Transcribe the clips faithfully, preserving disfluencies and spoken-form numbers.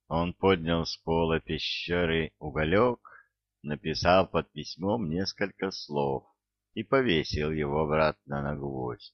Он поднял с пола пещеры уголек, написал под письмом несколько слов и повесил его обратно на гвоздь.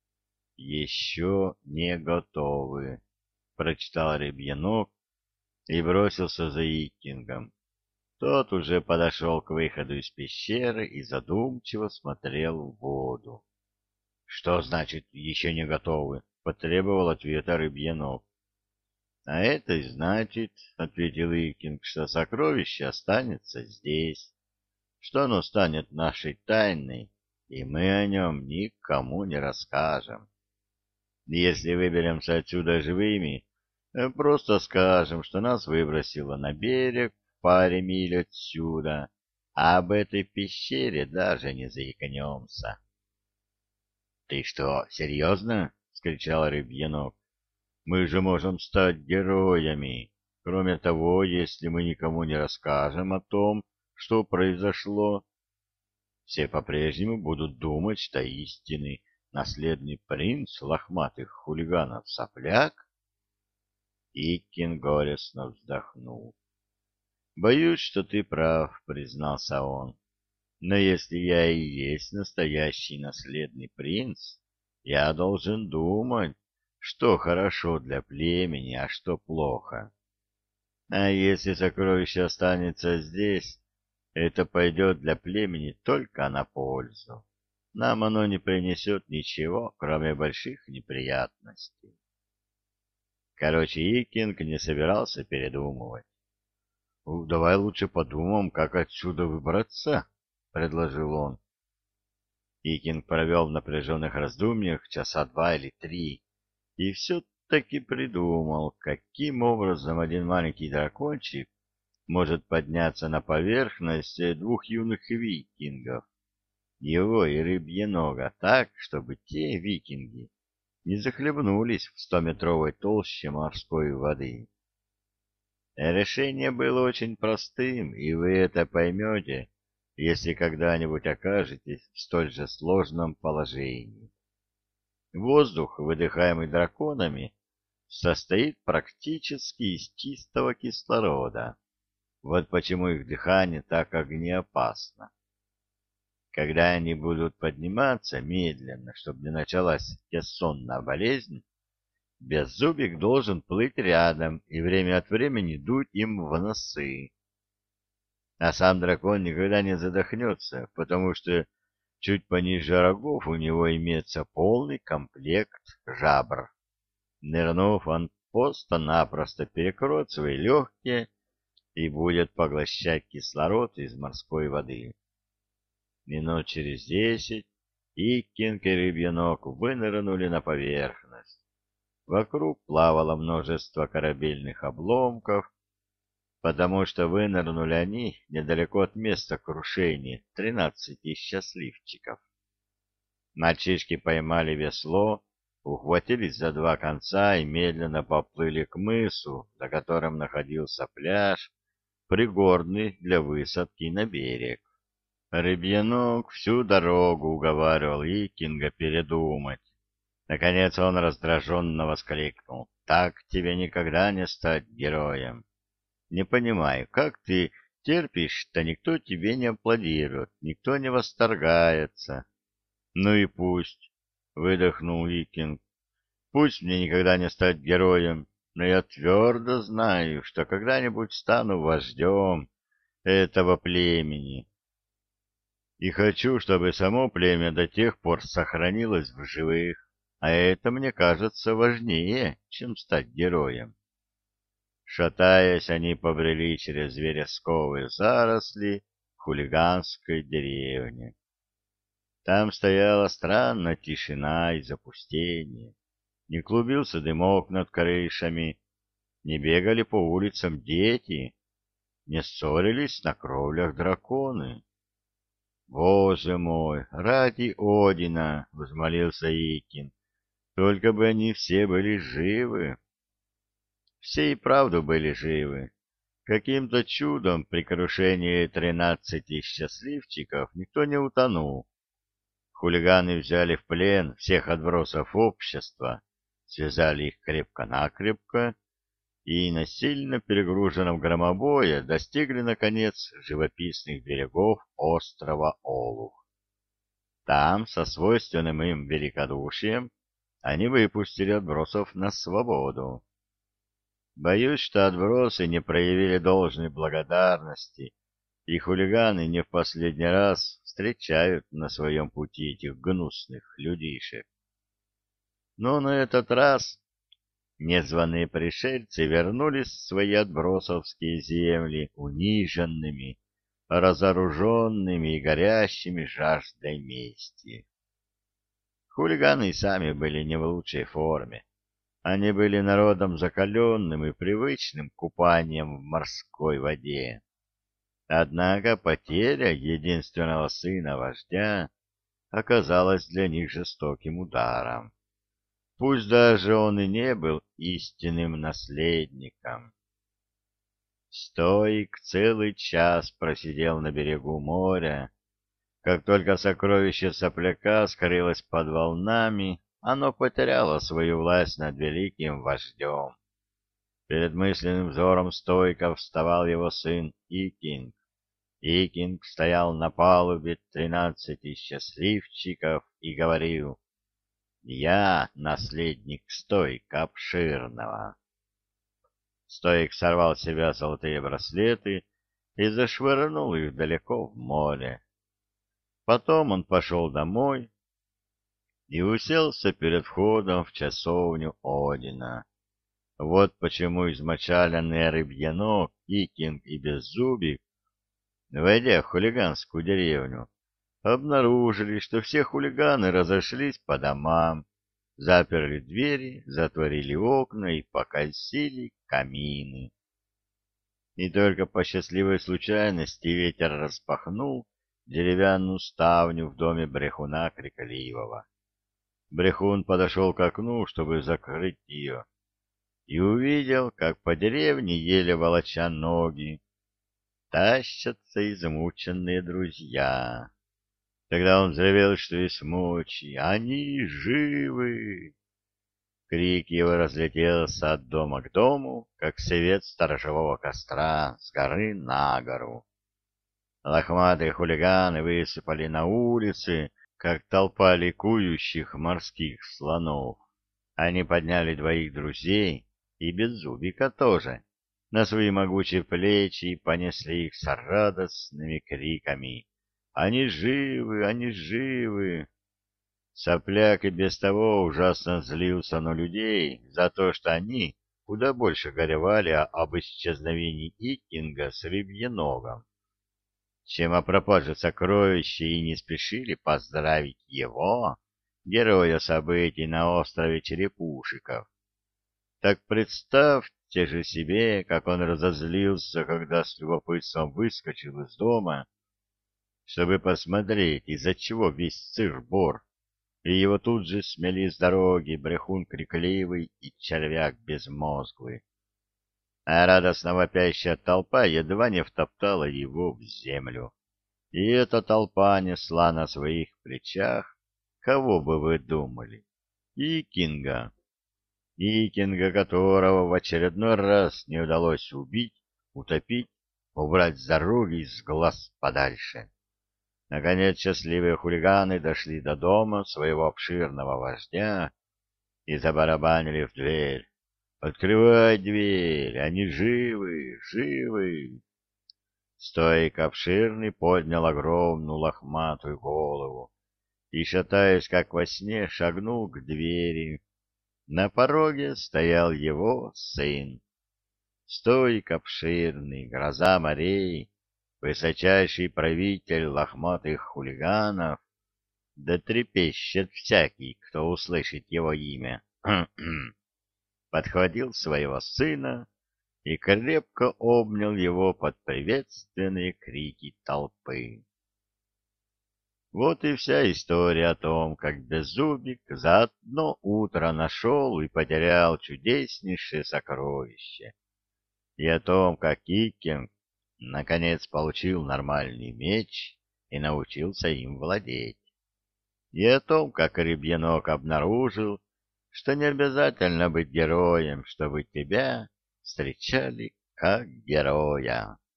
«Еще не готовы», — прочитал Рябьянов и бросился за Икингом. Тот уже подошел к выходу из пещеры и задумчиво смотрел в воду. — Что значит «еще не готовы»? — потребовал ответа Рыбьянов. — А это и значит, — ответил Икинг, — что сокровище останется здесь, что оно станет нашей тайной, и мы о нем никому не расскажем. Если выберемся отсюда живыми, э, просто скажем, что нас выбросило на берег в паре миль отсюда, а об этой пещере даже не заикнемся. — Ты что, серьезно? — вскричал Рыбьянов. — Мы же можем стать героями. Кроме того, если мы никому не расскажем о том, что произошло, все по-прежнему будут думать, что истинный наследный принц лохматых хулиганов сопляк. Иккин горестно вздохнул. — Боюсь, что ты прав, — признался он. — Но если я и есть настоящий наследный принц, я должен думать, что хорошо для племени, а что плохо. А если сокровище останется здесь, это пойдет для племени только на пользу. Нам оно не принесет ничего, кроме больших неприятностей. Короче, Икинг не собирался передумывать. — Давай лучше подумаем, как отсюда выбраться, — предложил он. Икинг провел в напряженных раздумьях часа два или три и все-таки придумал, каким образом один маленький дракончик может подняться на поверхность двух юных викингов, его и Рыбьенога, так, чтобы те викинги не захлебнулись в стометровой толще морской воды. Решение было очень простым, и вы это поймете, если когда-нибудь окажетесь в столь же сложном положении. Воздух, выдыхаемый драконами, состоит практически из чистого кислорода. Вот почему их дыхание так огнеопасно. Когда они будут подниматься медленно, чтобы не началась кессонная болезнь, Беззубик должен плыть рядом и время от времени дуть им в носы. А сам дракон никогда не задохнется, потому что чуть пониже рогов у него имеется полный комплект жабр. Нырнув, он просто-напросто перекроет свои легкие и будет поглощать кислород из морской воды. Минут через десять Иккинг и Рыбьянок вынырнули на поверхность. Вокруг плавало множество корабельных обломков, потому что вынырнули они недалеко от места крушения тринадцати счастливчиков. Мальчишки поймали весло, ухватились за два конца и медленно поплыли к мысу, за которым находился пляж, пригодный для высадки на берег. Рыбьянок всю дорогу уговаривал Икинга передумать. Наконец он раздраженно воскликнул: «Так тебе никогда не стать героем! Не понимаю, как ты терпишь, что никто тебе не аплодирует, никто не восторгается?» «Ну и пусть», — выдохнул Икинг, — «пусть мне никогда не стать героем, но я твердо знаю, что когда-нибудь стану вождем этого племени. И хочу, чтобы само племя до тех пор сохранилось в живых, а это, мне кажется, важнее, чем стать героем». Шатаясь, они побрели через вересковые заросли хулиганской деревни. Там стояла странная тишина и запустение. Не клубился дымок над крышами, не бегали по улицам дети, не ссорились на кровлях драконы. «Боже мой, ради Одина!» — возмолился Икин. «Только бы они все были живы!» Все и правду были живы. Каким-то чудом при крушении тринадцати счастливчиков никто не утонул. Хулиганы взяли в плен всех отбросов общества, связали их крепко-накрепко и на сильно перегруженном громобое достигли, наконец, живописных берегов острова Олух. Там, со свойственным им великодушием, они выпустили отбросов на свободу. Боюсь, что отбросы не проявили должной благодарности, и хулиганы не в последний раз встречают на своем пути этих гнусных людишек. Но на этот раз незваные пришельцы вернулись в свои отбросовские земли униженными, разоруженными и горящими жаждой мести. Хулиганы и сами были не в лучшей форме. Они были народом закаленным и привычным к купаниям в морской воде. Однако потеря единственного сына вождя оказалась для них жестоким ударом. Пусть даже он и не был истинным наследником. Стоик целый час просидел на берегу моря. Как только сокровище сопляка скрылось под волнами, оно потеряло свою власть над великим вождем. Перед мысленным взором Стойка вставал его сын Икинг. Икинг стоял на палубе тринадцати счастливчиков и говорил: «Я наследник Стойка Обширного». Стоик сорвал с себя золотые браслеты и зашвырнул их далеко в море. Потом он пошел домой и уселся перед входом в часовню Одина. Вот почему измочаленные рыбьянок, Икинг и Беззубик, войдя в хулиганскую деревню, обнаружили, что все хулиганы разошлись по домам, заперли двери, затворили окна и покосили камины. И только по счастливой случайности ветер распахнул деревянную ставню в доме брехуна Крикливого. Брехун подошел к окну, чтобы закрыть ее, и увидел, как по деревне, еле волоча ноги, тащатся измученные друзья. Тогда он взревел, что есть мочи: «Они живы!» Крик его разлетелся от дома к дому, как свет сторожевого костра с горы на гору. Лохматые хулиганы высыпали на улицы, как толпа ликующих морских слонов. Они подняли двоих друзей, и Беззубика тоже, на свои могучие плечи и понесли их с радостными криками: «Они живы! Они живы!» Сопляк и без того ужасно злился на людей за то, что они куда больше горевали об исчезновении Икинга с рыбьеногом, чем о пропаже сокровища, и не спешили поздравить его, героя событий на острове Черепушиков. Так представьте же себе, как он разозлился, когда с любопытством выскочил из дома, чтобы посмотреть, из-за чего весь сыр-бор, и его тут же смели с дороги брехун Крикливый и червяк Безмозглый. А радостно вопящая толпа едва не втоптала его в землю. И эта толпа несла на своих плечах, кого бы вы думали, Икинга. Икинга, которого в очередной раз не удалось убить, утопить, убрать с дороги и с глаз подальше. Наконец счастливые хулиганы дошли до дома своего обширного вождя и забарабанили в дверь. «Открывай дверь! Они живы! Живы!» Стоик Обширный поднял огромную лохматую голову и, шатаясь как во сне, шагнул к двери. На пороге стоял его сын. Стоик Обширный, гроза морей, высочайший правитель лохматых хулиганов, да трепещет всякий, кто услышит его имя, подхватил своего сына и крепко обнял его под приветственные крики толпы. Вот и вся история о том, как Беззубик за одно утро нашел и потерял чудеснейшее сокровище, и о том, как Икинг наконец получил нормальный меч и научился им владеть, и о том, как Рыбьенок обнаружил, что не обязательно быть героем, чтобы тебя встречали как героя.